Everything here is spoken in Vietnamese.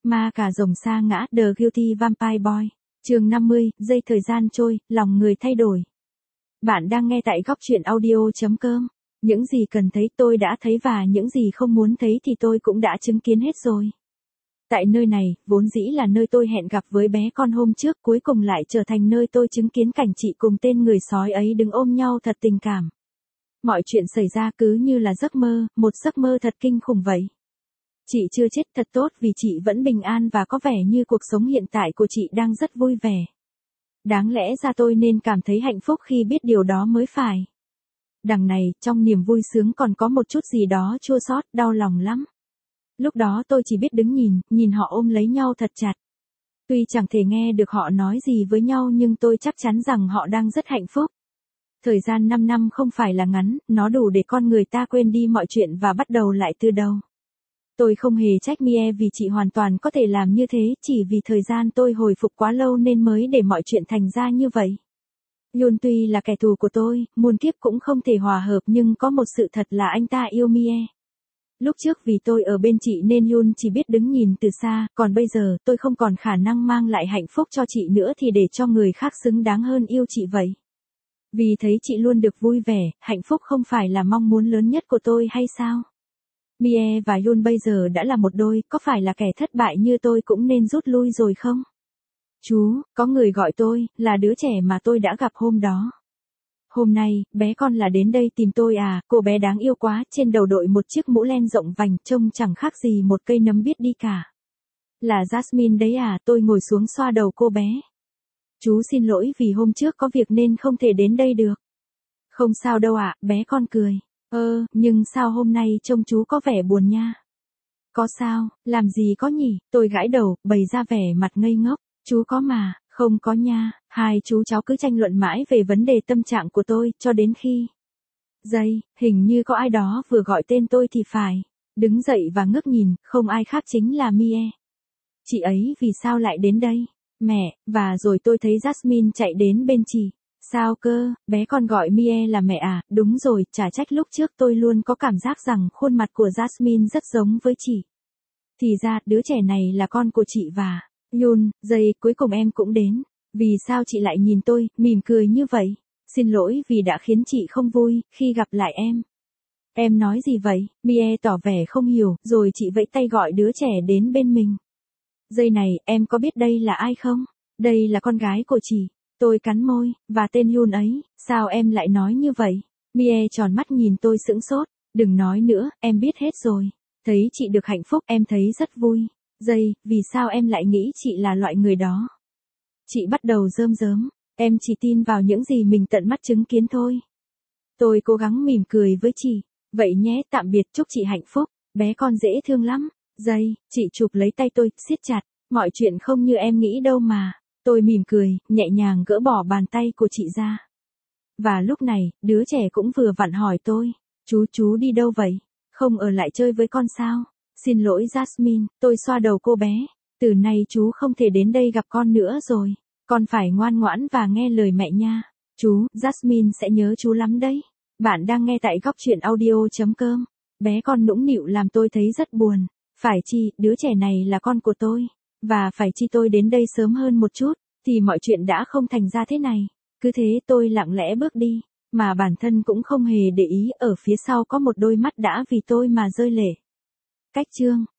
Ma cà rồng sa ngã, The Guilty Vampire Boy. Chương 50, giây thời gian trôi, lòng người thay đổi. Bạn đang nghe tại góc truyện audio.com. Những gì cần thấy tôi đã thấy và những gì không muốn thấy thì tôi cũng đã chứng kiến hết rồi. Tại nơi này, vốn dĩ là nơi tôi hẹn gặp với bé con hôm trước, cuối cùng lại trở thành nơi tôi chứng kiến cảnh chị cùng tên người sói ấy đứng ôm nhau thật tình cảm. Mọi chuyện xảy ra cứ như là giấc mơ, một giấc mơ thật kinh khủng vậy. Chị chưa chết, thật tốt vì chị vẫn bình an và có vẻ như cuộc sống hiện tại của chị đang rất vui vẻ. Đáng lẽ ra tôi nên cảm thấy hạnh phúc khi biết điều đó mới phải. Đằng này, trong niềm vui sướng còn có một chút gì đó chua xót, đau lòng lắm. Lúc đó tôi chỉ biết đứng nhìn họ ôm lấy nhau thật chặt. Tuy chẳng thể nghe được họ nói gì với nhau nhưng tôi chắc chắn rằng họ đang rất hạnh phúc. Thời gian 5 năm không phải là ngắn, nó đủ để con người ta quên đi mọi chuyện và bắt đầu lại từ đầu. Tôi không hề trách Mie vì chị hoàn toàn có thể làm như thế, chỉ vì thời gian tôi hồi phục quá lâu nên mới để mọi chuyện thành ra như vậy. Yun tuy là kẻ thù của tôi, muôn kiếp cũng không thể hòa hợp, nhưng có một sự thật là anh ta yêu Mie. Lúc trước vì tôi ở bên chị nên Yun chỉ biết đứng nhìn từ xa, còn bây giờ tôi không còn khả năng mang lại hạnh phúc cho chị nữa thì để cho người khác xứng đáng hơn yêu chị vậy. Vì thấy chị luôn được vui vẻ, hạnh phúc không phải là mong muốn lớn nhất của tôi hay sao? Mie và Yun bây giờ đã là một đôi, có phải là kẻ thất bại như tôi cũng nên rút lui rồi không? Chú, có người gọi tôi, là đứa trẻ mà tôi đã gặp hôm đó. Hôm nay, bé con là đến đây tìm tôi à, cô bé đáng yêu quá, trên đầu đội một chiếc mũ len rộng vành, trông chẳng khác gì một cây nấm biết đi cả. Là Jasmine đấy à, tôi ngồi xuống xoa đầu cô bé. Chú xin lỗi vì hôm trước có việc nên không thể đến đây được. Không sao đâu ạ, bé con cười. Nhưng sao hôm nay trông chú có vẻ buồn nha. Có sao, làm gì có nhỉ, tôi gãi đầu, bày ra vẻ mặt ngây ngốc. Chú có mà, không có nha, hai chú cháu cứ tranh luận mãi về vấn đề tâm trạng của tôi, cho đến khi... hình như có ai đó vừa gọi tên tôi thì phải. Đứng dậy và ngước nhìn, không ai khác chính là Mie. Chị ấy vì sao lại đến đây? Mẹ, và rồi tôi thấy Jasmine chạy đến bên chị. Sao cơ, bé con gọi Mie là mẹ à, đúng rồi, chả trách lúc trước tôi luôn có cảm giác rằng khuôn mặt của Jasmine rất giống với chị. Thì ra, đứa trẻ này là con của chị và... Yun, cuối cùng em cũng đến. Vì sao chị lại nhìn tôi, mỉm cười như vậy? Xin lỗi vì đã khiến chị không vui, khi gặp lại em. Em nói gì vậy? Mie tỏ vẻ không hiểu, rồi chị vẫy tay gọi đứa trẻ đến bên mình. Này, em có biết đây là ai không? Đây là con gái của chị. Tôi cắn môi, và tên Yun ấy, sao em lại nói như vậy? Mie tròn mắt nhìn tôi sững sốt. Đừng nói nữa, em biết hết rồi. Thấy chị được hạnh phúc, em thấy rất vui. Vì sao em lại nghĩ chị là loại người đó? Chị bắt đầu rơm rớm, em chỉ tin vào những gì mình tận mắt chứng kiến thôi. Tôi cố gắng mỉm cười với chị. Vậy nhé, tạm biệt, chúc chị hạnh phúc. Bé con dễ thương lắm. Chị chụp lấy tay tôi, siết chặt. Mọi chuyện không như em nghĩ đâu mà. Tôi mỉm cười, nhẹ nhàng gỡ bỏ bàn tay của chị ra. Và lúc này, đứa trẻ cũng vừa vặn hỏi tôi. Chú đi đâu vậy? Không ở lại chơi với con sao? Xin lỗi Jasmine, tôi xoa đầu cô bé. Từ nay chú không thể đến đây gặp con nữa rồi. Con phải ngoan ngoãn và nghe lời mẹ nha. Chú, Jasmine sẽ nhớ chú lắm đấy. Bạn đang nghe tại góc truyện audio.com. Bé con nũng nịu làm tôi thấy rất buồn. Phải chi, đứa trẻ này là con của tôi. Và phải chi tôi đến đây sớm hơn một chút, thì mọi chuyện đã không thành ra thế này. Cứ thế tôi lặng lẽ bước đi. Mà bản thân cũng không hề để ý, ở phía sau có một đôi mắt đã vì tôi mà rơi lệ. Cách chương